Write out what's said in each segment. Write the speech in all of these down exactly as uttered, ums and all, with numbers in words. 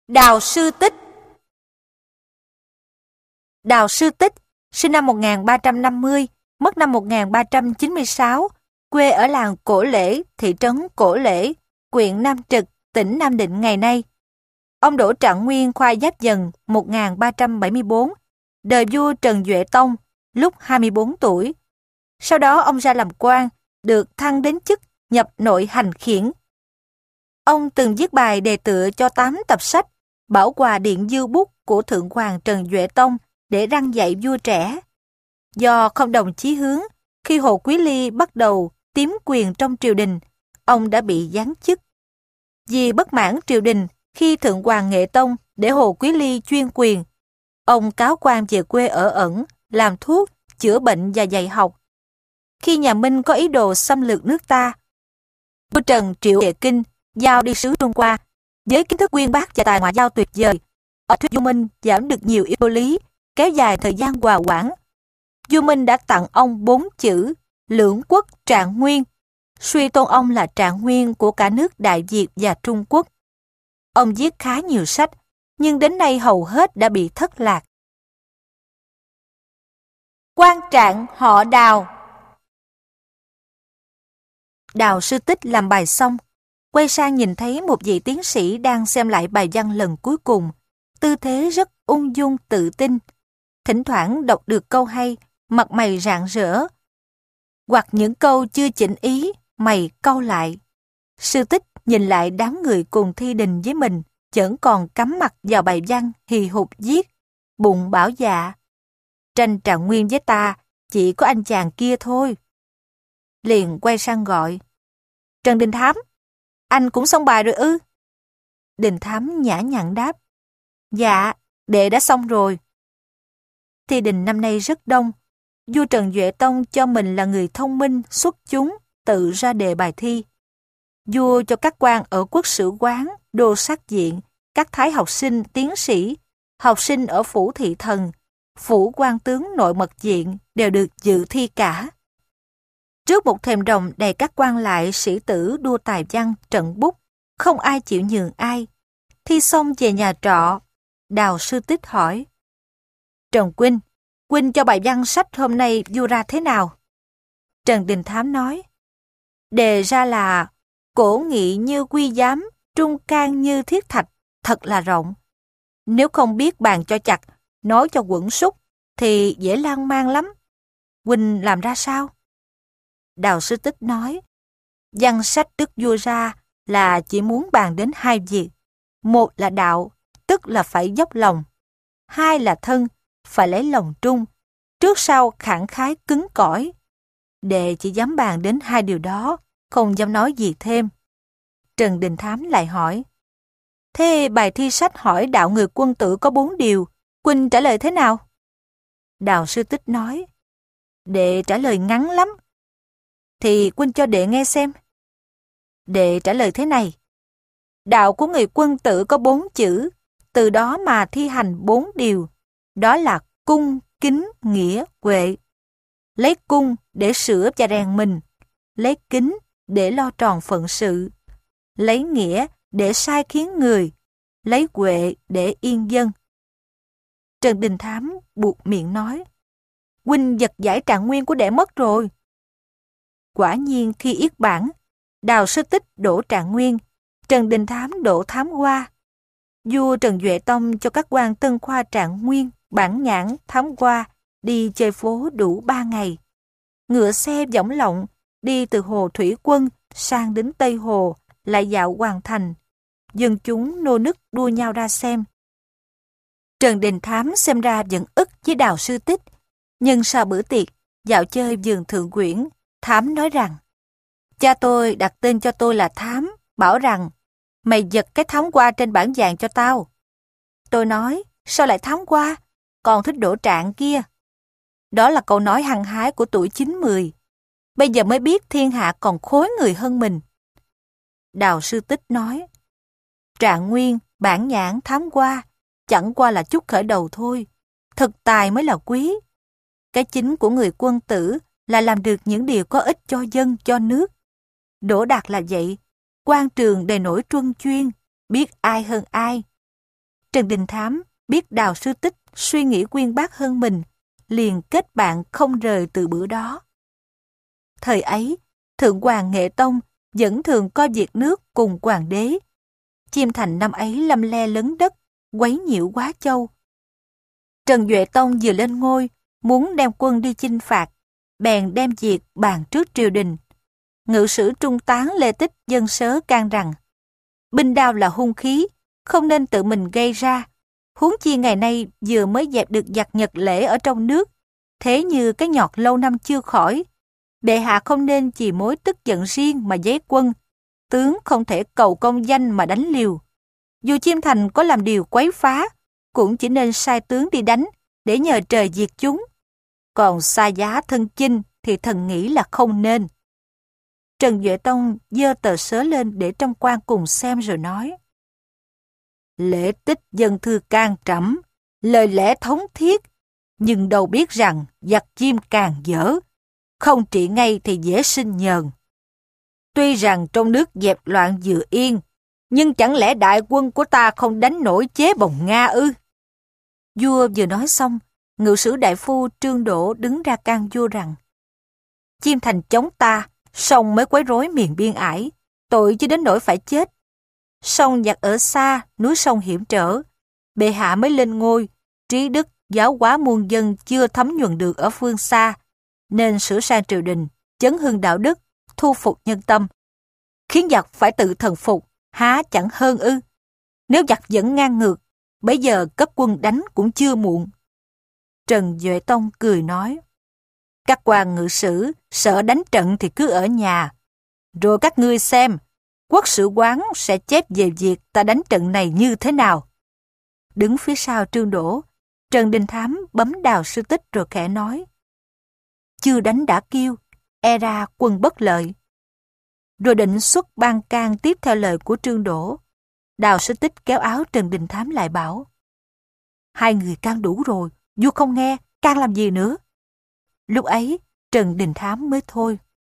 Đào Sư Tích. Đào Sư Tích, sinh năm một nghìn ba trăm năm mươi, mất năm một nghìn ba trăm chín mươi sáu, quê ở làng Cổ Lễ, thị trấn Cổ Lễ, huyện Nam Trực, tỉnh Nam Định ngày nay. Ông Đỗ Trạng Nguyên khoa Giáp Dần một nghìn ba trăm bảy mươi tư, đời vua Trần Duệ Tông, lúc hai mươi tư tuổi. Sau đó ông ra làm quan, được thăng đến chức nhập nội hành khiển. Ông từng viết bài đề tựa cho tám tập sách Bảo Hòa Điện Dư Bút của Thượng Hoàng Trần Duệ Tông để răn dạy vua trẻ. Do không đồng chí hướng, khi Hồ Quý Ly bắt đầu tiếm quyền trong triều đình, ông đã bị giáng chức. Vì bất mãn triều đình khi Thượng Hoàng Nghệ Tông để Hồ Quý Ly chuyên quyền, ông cáo quan về quê ở ẩn, làm thuốc, chữa bệnh và dạy học. Khi nhà Minh có ý đồ xâm lược nước ta, vua Trần triệu về kinh, giao đi sứ Trung Hoa, với kiến thức uyên bác và tài ngoại giao tuyệt vời. Ở thuyết vua Minh giảm được nhiều yếu lý, kéo dài thời gian hòa quản. Vua Minh đã tặng ông bốn chữ Lưỡng Quốc Trạng Nguyên, suy tôn ông là trạng nguyên của cả nước Đại Việt và Trung Quốc. Ông viết khá nhiều sách, nhưng đến nay hầu hết đã bị thất lạc. Quan Trạng họ Đào. Đào Sư Tích làm bài xong, quay sang nhìn thấy một vị tiến sĩ đang xem lại bài văn lần cuối cùng, tư thế rất ung dung tự tin. Thỉnh thoảng đọc được câu hay, mặt mày rạng rỡ. Hoặc những câu chưa chỉnh ý, mày cau lại. Sư Tích nhìn lại đám người cùng thi đình với mình, vẫn còn cắm mặt vào bài văn hì hục viết, bụng bảo dạ. Tranh Trạng Nguyên với ta, chỉ có anh chàng kia thôi. Liền quay sang gọi. Trần Đình Thám, anh cũng xong bài rồi ư? Đình Thám nhã nhặn đáp. Dạ, đệ đã xong rồi. Thi đình năm nay rất đông. Vua Trần Duệ Tông cho mình là người thông minh, xuất chúng, tự ra đề bài thi. Vua cho các quan ở quốc sử quán, đô sát viện, các thái học sinh, tiến sĩ, học sinh ở phủ thị thần, phủ quan tướng nội mật viện đều được dự thi cả. Trước một thềm rồng đầy các quan lại sĩ tử đua tài văn, trận bút, không ai chịu nhường ai. Thi xong về nhà trọ, Đào Sư Tích hỏi. Trần Huynh, Huynh cho bài văn sách hôm nay vua ra thế nào? Trần Đình Thám nói. Đề ra là cổ nghị như quy giám, trung can như thiết thạch, thật là rộng. Nếu không biết bàn cho chặt, nói cho quẩn súc, thì dễ lan man lắm. Huynh làm ra sao? Đào Sư Tích nói. Văn sách đức vua ra là chỉ muốn bàn đến hai việc. Một là đạo, tức là phải dốc lòng. Hai là thân, phải lấy lòng trung, trước sau khẳng khái cứng cỏi. Đệ chỉ dám bàn đến hai điều đó, không dám nói gì thêm. Trần Đình Thám lại hỏi. Thế bài thi sách hỏi đạo người quân tử có bốn điều, Huynh trả lời thế nào? Đào Sư Tích nói. Đệ trả lời ngắn lắm. Thì Huynh cho đệ nghe xem. Đệ trả lời thế này. Đạo của người quân tử có bốn chữ, từ đó mà thi hành bốn điều. Đó là cung, kính, nghĩa, huệ. Lấy cung để sửa và rèn mình. Lấy kính để lo tròn phận sự. Lấy nghĩa để sai khiến người. Lấy huệ để yên dân. Trần Đình Thám buột miệng nói. Huynh giật giải Trạng Nguyên của đệ mất rồi. Quả nhiên khi yết bản, Đào Sư Tích đổ Trạng Nguyên, Trần Đình Thám đổ Thám Hoa. Vua Trần Duệ Tông cho các quan tân khoa Trạng Nguyên, Bản Nhãn, Thám Hoa đi chơi phố đủ ba ngày. Ngựa xe võng lọng đi từ Hồ Thủy Quân sang đến Tây Hồ, lại dạo Hoàng Thành. Dân chúng nô nức đua nhau ra xem. Trần Đình Thám xem ra vẫn ức với Đào Sư Tích, nhưng sau bữa tiệc dạo chơi vườn Thượng Quyển, Thám nói rằng cha tôi đặt tên cho tôi là Thám, bảo rằng mày giật cái Thám Hoa trên bảng vàng cho tao. Tôi nói, sao lại Thám Hoa, còn thích đổ Trạng kia. Đó là câu nói hăng hái của tuổi chín mười. Bây giờ mới biết thiên hạ còn khối người hơn mình. Đào Sư Tích nói, Trạng Nguyên, Bản Nhãn, Thám Hoa chẳng qua là chút khởi đầu thôi. Thực tài mới là quý. Cái chính của người quân tử là làm được những điều có ích cho dân, cho nước. Đỗ Đạt là vậy, quan trường đầy nổi truân chuyên, biết ai hơn ai. Trần Đình Thám biết Đào Sư Tích suy nghĩ uyên bác hơn mình, liền kết bạn không rời từ bữa đó. Thời ấy, Thượng Hoàng Nghệ Tông vẫn thường coi việc nước cùng hoàng đế. Chiêm Thành năm ấy lâm le lấn đất, quấy nhiễu Quá Châu. Trần Duệ Tông vừa lên ngôi, muốn đem quân đi chinh phạt, bèn đem việc bàn trước triều đình. Ngự sử Trung Tán Lê Tích dân sớ can rằng, binh đao là hung khí, không nên tự mình gây ra. Huống chi ngày nay vừa mới dẹp được giặc Nhật Lễ ở trong nước, thế như cái nhọt lâu năm chưa khỏi. Bệ hạ không nên chỉ mối tức giận riêng mà giấy quân, tướng không thể cầu công danh mà đánh liều. Dù Chiêm Thành có làm điều quấy phá, cũng chỉ nên sai tướng đi đánh, để nhờ trời diệt chúng. Còn xa giá thân chinh thì thần nghĩ là không nên. Trần Duệ Tông giơ tờ sớ lên để trong quan cùng xem rồi nói. Lễ Tích dân thư can trẫm, lời lẽ thống thiết, nhưng đâu biết rằng giặc Chiêm càng dở, không trị ngay thì dễ sinh nhờn. Tuy rằng trong nước dẹp loạn vừa yên, nhưng chẳng lẽ đại quân của ta không đánh nổi chế Bồng Nga ư? Vua vừa nói xong, ngự sử đại phu Trương Đỗ đứng ra can vua rằng, Chiêm Thành chống ta, song mới quấy rối miền biên ải, tội chứ đến nỗi phải chết. Song giặc ở xa, núi sông hiểm trở, bệ hạ mới lên ngôi, trí đức, giáo hóa muôn dân chưa thấm nhuần được ở phương xa, nên sửa sang triều đình, chấn hưng đạo đức, thu phục nhân tâm. Khiến giặc phải tự thần phục, há chẳng hơn ư? Nếu giặc vẫn ngang ngược, bấy giờ cất quân đánh cũng chưa muộn. Trần Duệ Tông cười nói, các quan ngự sử sợ đánh trận thì cứ ở nhà, rồi các ngươi xem, quốc sử quán sẽ chép về việc ta đánh trận này như thế nào. Đứng phía sau Trương Đỗ, Trần Đình Thám bấm Đào Sư Tích rồi khẽ nói, chưa đánh đã kêu, e ra quân bất lợi. Rồi định xuất ban can tiếp theo lời của Trương Đỗ. Đào Sư Tích kéo áo Trần Đình Thám lại bảo, hai người can đủ rồi, vua không nghe, can làm gì nữa. Lúc ấy, Trần Đình Thám mới thôi.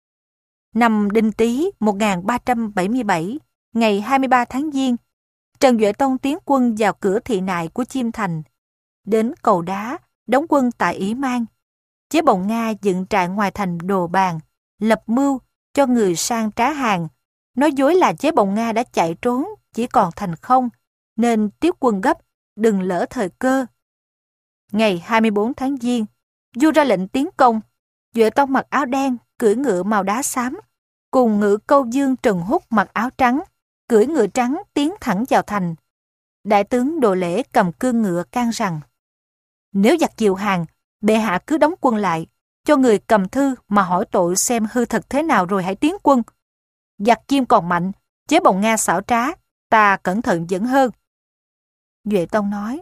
Năm Đinh Tý một nghìn ba trăm bảy mươi bảy, ngày hai mươi ba tháng Giêng, Trần Duệ Tông tiến quân vào cửa thị nại của Chiêm Thành, đến cầu đá, đóng quân tại Ỷ Mang. Chế Bồng Nga dựng trại ngoài thành Đồ Bàn, lập mưu cho người sang trá hàng, nói dối là Chế Bồng Nga đã chạy trốn, chỉ còn thành không, nên tiếp quân gấp, đừng lỡ thời cơ. Ngày hai mươi bốn tháng Giêng, vua ra lệnh tiến công. Duệ Tông mặc áo đen, cưỡi ngựa màu đá xám, cùng ngự câu dương Trần Húc mặc áo trắng, cưỡi ngựa trắng tiến thẳng vào thành. Đại tướng Đồ Lễ cầm cương ngựa can rằng, nếu giặc chịu hàng, bệ hạ cứ đóng quân lại, cho người cầm thư mà hỏi tội xem hư thật thế nào rồi hãy tiến quân. Giặc Chiêm còn mạnh, Chế Bồng Nga xảo trá, ta cẩn thận vẫn hơn. Duệ Tông nói,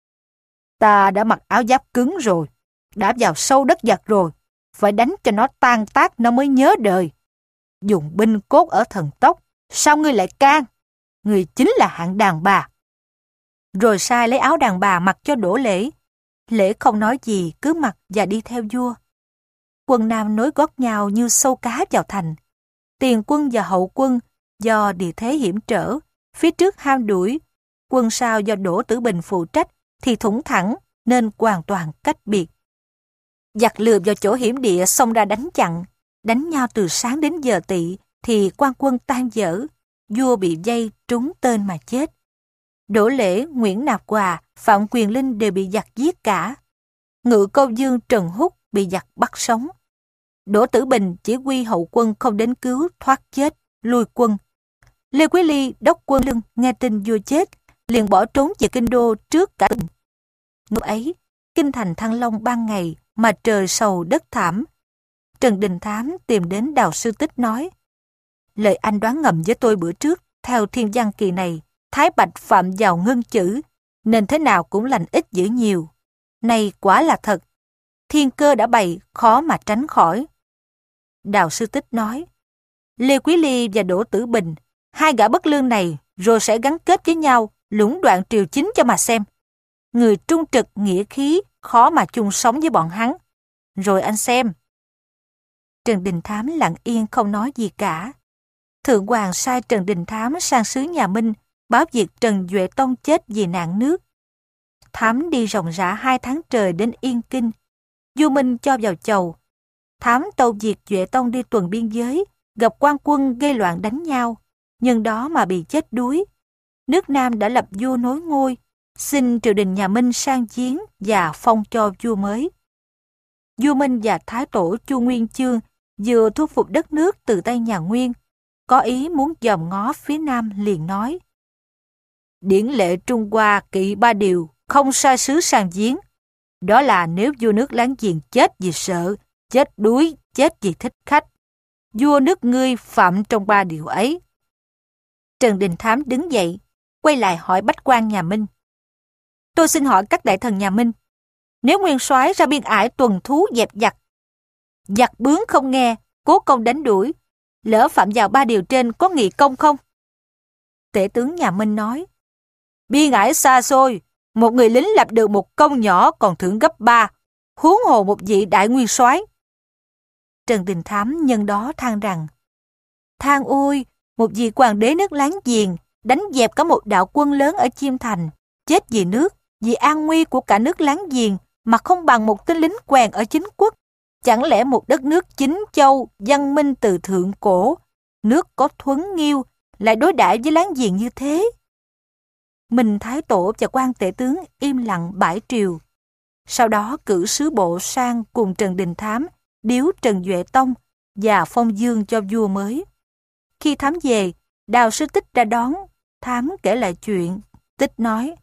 ta đã mặc áo giáp cứng rồi, đã vào sâu đất giặc rồi, phải đánh cho nó tan tác nó mới nhớ đời. Dùng binh cốt ở thần tốc, sao ngươi lại can? Ngươi chính là hạng đàn bà. Rồi sai lấy áo đàn bà mặc cho Đỗ Lễ. Lễ không nói gì, cứ mặc và đi theo vua. Quân Nam nối gót nhau như sâu cá vào thành. Tiền quân và hậu quân do địa thế hiểm trở, phía trước ham đuổi, quân sau do Đỗ Tử Bình phụ trách thì thủng thẳng nên hoàn toàn cách biệt. Giặc lừa vào chỗ hiểm địa xông ra đánh chặn, đánh nhau từ sáng đến giờ tỵ thì quan quân tan dở, vua bị dây trúng tên mà chết. Đỗ Lễ, Nguyễn Nạp Hòa, Phạm Quyền Linh đều bị giặc giết cả. Ngự câu dương Trần Húc bị giặc bắt sống. Đỗ Tử Bình chỉ huy hậu quân không đến cứu, thoát chết, lui quân. Lê Quý Ly đốc quân Lương nghe tin vua chết, liền bỏ trốn về kinh đô trước cả tỉnh. Lúc ấy, kinh thành Thăng Long ban ngày mà trời sầu đất thảm. Trần Đình Thám tìm đến Đào Sư Tích nói, lời anh đoán ngầm với tôi bữa trước, theo thiên văn kỳ này, Thái Bạch phạm vào ngân chữ, nên thế nào cũng lành ít dữ nhiều. Này quả là thật, thiên cơ đã bày, khó mà tránh khỏi. Đào Sư Tích nói, Lê Quý Ly và Đỗ Tử Bình, hai gã bất lương này rồi sẽ gắn kết với nhau, lũng đoạn triều chính cho mà xem. Người trung trực nghĩa khí, khó mà chung sống với bọn hắn. Rồi anh xem. Trần Đình Thám lặng yên không nói gì cả. Thượng Hoàng sai Trần Đình Thám sang xứ nhà Minh, báo việc Trần Duệ Tông chết vì nạn nước. Thám đi ròng rã hai tháng trời đến Yên Kinh. vua Minh cho vào chầu. Thám tâu việc Duệ Tông đi tuần biên giới, gặp quan quân gây loạn đánh nhau, nhân đó mà bị chết đuối. Nước Nam đã lập vua nối ngôi, xin triều đình nhà Minh sang chiến và phong cho vua mới. Vua Minh và Thái tổ Chu Nguyên Chương vừa thu phục đất nước từ tay nhà Nguyên, có ý muốn dòm ngó phía Nam, liền nói: điển lệ Trung Hoa kỵ ba điều, không sai sứ sang giếng. Đó là nếu vua nước láng giềng chết vì sợ, chết đuối, chết vì thích khách. Vua nước ngươi phạm trong ba điều ấy. Trần Đình Thám đứng dậy, quay lại hỏi bách quan nhà Minh: tôi xin hỏi các đại thần nhà Minh, nếu nguyên soái ra biên ải tuần thú dẹp giặc, giặc bướng không nghe, cố công đánh đuổi, lỡ phạm vào ba điều trên có nghị công không? Tể tướng nhà Minh nói: biên ải xa xôi, một người lính lập được một công nhỏ còn thưởng gấp ba, huống hồ một vị đại nguyên soái. Trần Đình Thám nhân đó than rằng: than ôi, một vị hoàng đế nước láng giềng đánh dẹp cả một đạo quân lớn ở Chiêm Thành, chết vì nước, vì an nguy của cả nước láng giềng, mà không bằng một tên lính quèn ở chính quốc. Chẳng lẽ một đất nước chính châu, văn minh từ thượng cổ, nước có thuấn nghiêu, lại đối đãi với láng giềng như thế? Minh Thái tổ và quan tể tướng im lặng bãi triều. Sau đó cử sứ bộ sang cùng Trần Đình Thám điếu Trần Duệ Tông và phong dương cho vua mới. Khi Thám về, Đào Sư Tích ra đón. Thám kể lại chuyện. Tích nói: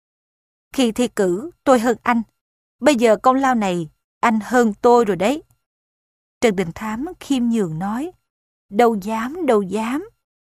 khi thi cử, tôi hơn anh. Bây giờ công lao này, anh hơn tôi rồi đấy. Trần Đình Thám khiêm nhường nói: đâu dám, đâu dám.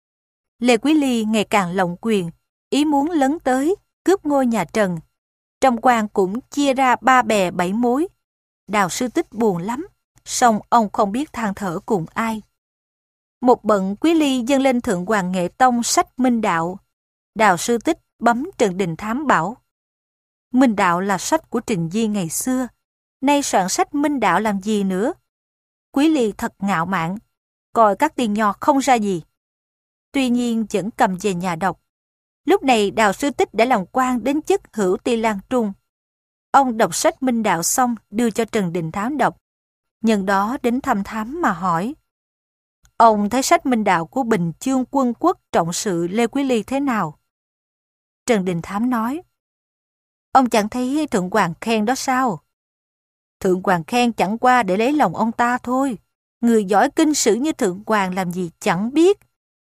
Lê Quý Ly ngày càng lộng quyền, ý muốn lấn tới, cướp ngôi nhà Trần. Trong quan cũng chia ra ba bè bảy mối. Đào Sư Tích buồn lắm, song ông không biết than thở cùng ai. Một bận Quý Ly dâng lên Thượng Hoàng Nghệ Tông sách Minh Đạo. Đào Sư Tích bấm Trần Đình Thám bảo: Minh Đạo là sách của Trình Di ngày xưa, nay soạn sách Minh Đạo làm gì nữa? Quý Ly thật ngạo mạn, coi các tiên nho không ra gì. Tuy nhiên vẫn cầm về nhà đọc. Lúc này Đào Sư Tích đã làm quan đến chức hữu ti lang trung. Ông đọc sách Minh Đạo xong đưa cho Trần Đình Thám đọc. Nhân đó đến thăm Thám mà hỏi: ông thấy sách Minh Đạo của Bình Chương Quân Quốc trọng sự Lê Quý Ly thế nào? Trần Đình Thám nói: ông chẳng thấy Thượng Hoàng khen đó sao? Thượng Hoàng khen chẳng qua để lấy lòng ông ta thôi. Người giỏi kinh sử như Thượng Hoàng làm gì chẳng biết.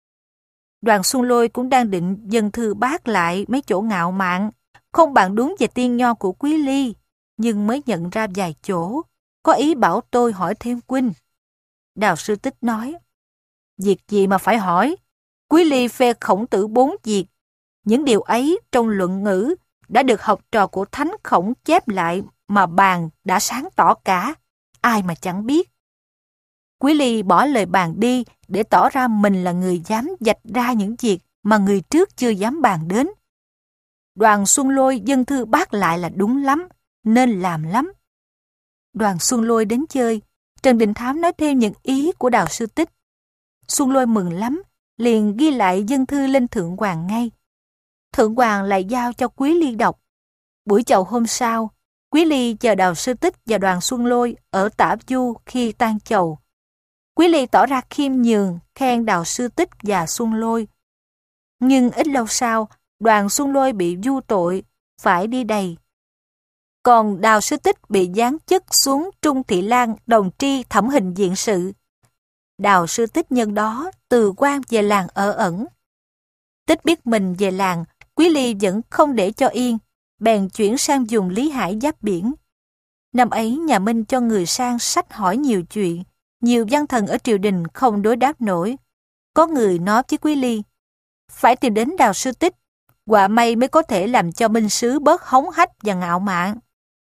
Đoàn Xuân Lôi cũng đang định dâng thư bác lại mấy chỗ ngạo mạn, không bàn đúng về tiên nho của Quý Ly, nhưng mới nhận ra vài chỗ, có ý bảo tôi hỏi thêm huynh. Đào Sư Tích nói: việc gì mà phải hỏi? Quý Ly phê Khổng Tử bốn việc. Những điều ấy trong luận ngữ đã được học trò của Thánh Khổng chép lại mà bàn đã sáng tỏ cả, ai mà chẳng biết. Quý Ly bỏ lời bàn đi để tỏ ra mình là người dám vạch ra những việc mà người trước chưa dám bàn đến. Đoàn Xuân Lôi dâng thư bác lại là đúng lắm, nên làm lắm. Đoàn Xuân Lôi đến chơi, Trần Đình Thám nói thêm những ý của Đào Sư Tích. Xuân Lôi mừng lắm, liền ghi lại dâng thư lên Thượng Hoàng ngay. Thượng Hoàng lại giao cho Quý Ly đọc. Buổi chầu hôm sau, Quý Ly chờ Đào Sư Tích và Đoàn Xuân Lôi ở Tả Du khi tan chầu. Quý Ly tỏ ra khiêm nhường, khen Đào Sư Tích và Xuân Lôi. Nhưng ít lâu sau, Đoàn Xuân Lôi bị vu tội, phải đi đày. Còn Đào Sư Tích bị giáng chức xuống Trung Thị Lang Đồng Tri thẩm hình diện sự. Đào Sư Tích nhân đó từ quan về làng ở ẩn. Tích biết mình về làng, Quý Ly vẫn không để cho yên, bèn chuyển sang dùng Lý Hải giáp biển. Năm ấy nhà Minh cho người sang sách hỏi nhiều chuyện, nhiều văn thần ở triều đình không đối đáp nổi. Có người nói với Quý Ly: phải tìm đến Đào Sư Tích, quả may mới có thể làm cho Minh sứ bớt hống hách và ngạo mạn.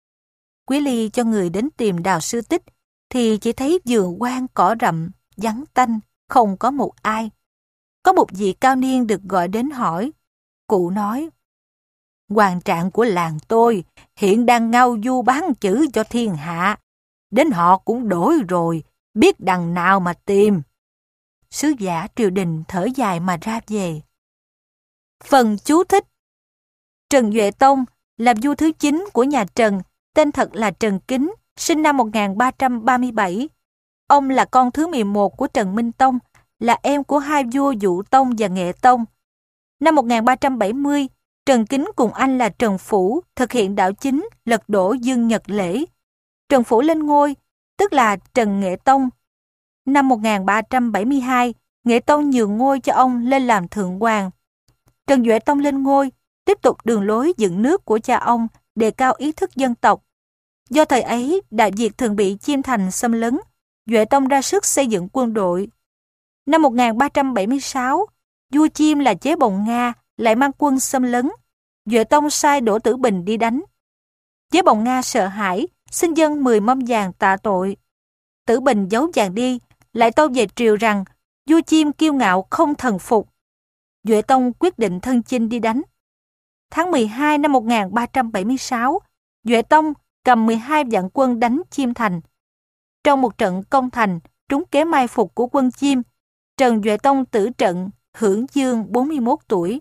Quý Ly cho người đến tìm Đào Sư Tích, thì chỉ thấy vườn quan cỏ rậm, vắng tanh, không có một ai. Có một vị cao niên được gọi đến hỏi. Cụ nói: Hoàng trạng của làng tôi hiện đang ngao du bán chữ cho thiên hạ. Đến họ cũng đổi rồi, biết đằng nào mà tìm. Sứ giả triều đình thở dài mà ra về. Phần chú thích. Trần Duệ Tông là vua thứ chín của nhà Trần, tên thật là Trần Kính, sinh năm một nghìn ba trăm ba mươi bảy. Ông là con thứ mười một của Trần Minh Tông, là em của hai vua Dụ Tông và Nghệ Tông. Năm một nghìn ba trăm bảy mươi, Trần Kính cùng anh là Trần Phủ thực hiện đảo chính lật đổ Dương Nhật Lễ. Trần Phủ lên ngôi, tức là Trần Nghệ Tông. Năm một nghìn ba trăm bảy mươi hai, Nghệ Tông nhường ngôi cho ông lên làm thượng hoàng. Trần Duệ Tông lên ngôi, tiếp tục đường lối dựng nước của cha ông, đề cao ý thức dân tộc. Do thời ấy, Đại Việt thường bị Chiêm Thành xâm lấn, Duệ Tông ra sức xây dựng quân đội. Năm một nghìn ba trăm bảy mươi sáu, vua Chiêm là Chế Bồng Nga lại mang quân xâm lấn. Duệ Tông sai Đỗ Tử Bình đi đánh. Chế Bồng Nga sợ hãi, xin dâng mười mâm vàng tạ tội. Tử Bình giấu vàng đi, lại tâu về triều rằng vua Chiêm kiêu ngạo không thần phục. Duệ Tông quyết định thân chinh đi đánh. Tháng mười hai năm một nghìn ba trăm bảy mươi sáu, Duệ Tông cầm mười hai vạn quân đánh Chiêm Thành. Trong một trận công thành, trúng kế mai phục của quân Chiêm, Trần Duệ Tông tử trận, hưởng dương bốn mươi mốt tuổi.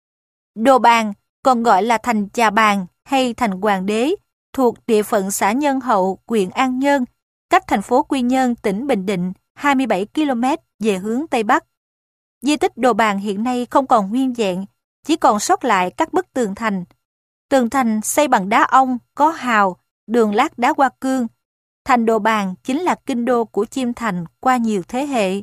Đồ Bàn, còn gọi là thành Chà Bàn hay thành Hoàng Đế, thuộc địa phận xã Nhân Hậu, huyện An Nhơn, cách thành phố Quy Nhơn, tỉnh Bình Định hai mươi bảy ki lô mét về hướng Tây Bắc. Di tích Đồ Bàn hiện nay không còn nguyên vẹn, chỉ còn sót lại các bức tường thành. Tường thành xây bằng đá ong, có hào, đường lát đá hoa cương. Thành Đồ Bàn chính là kinh đô của Chiêm Thành qua nhiều thế hệ.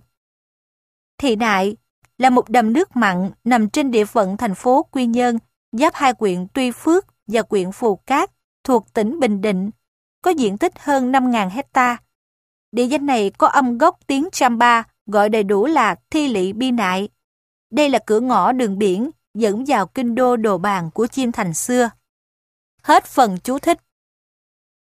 Thị Nại là một đầm nước mặn nằm trên địa phận thành phố Quy Nhơn, giáp hai huyện Tuy Phước và huyện Phù Cát thuộc tỉnh Bình Định, có diện tích hơn năm nghìn hecta. Địa danh này có âm gốc tiếng Chamba, gọi đầy đủ là Thi Lị Bi Nại. Đây là cửa ngõ đường biển dẫn vào kinh đô Đồ Bàn của Chiêm Thành xưa. Hết phần chú thích.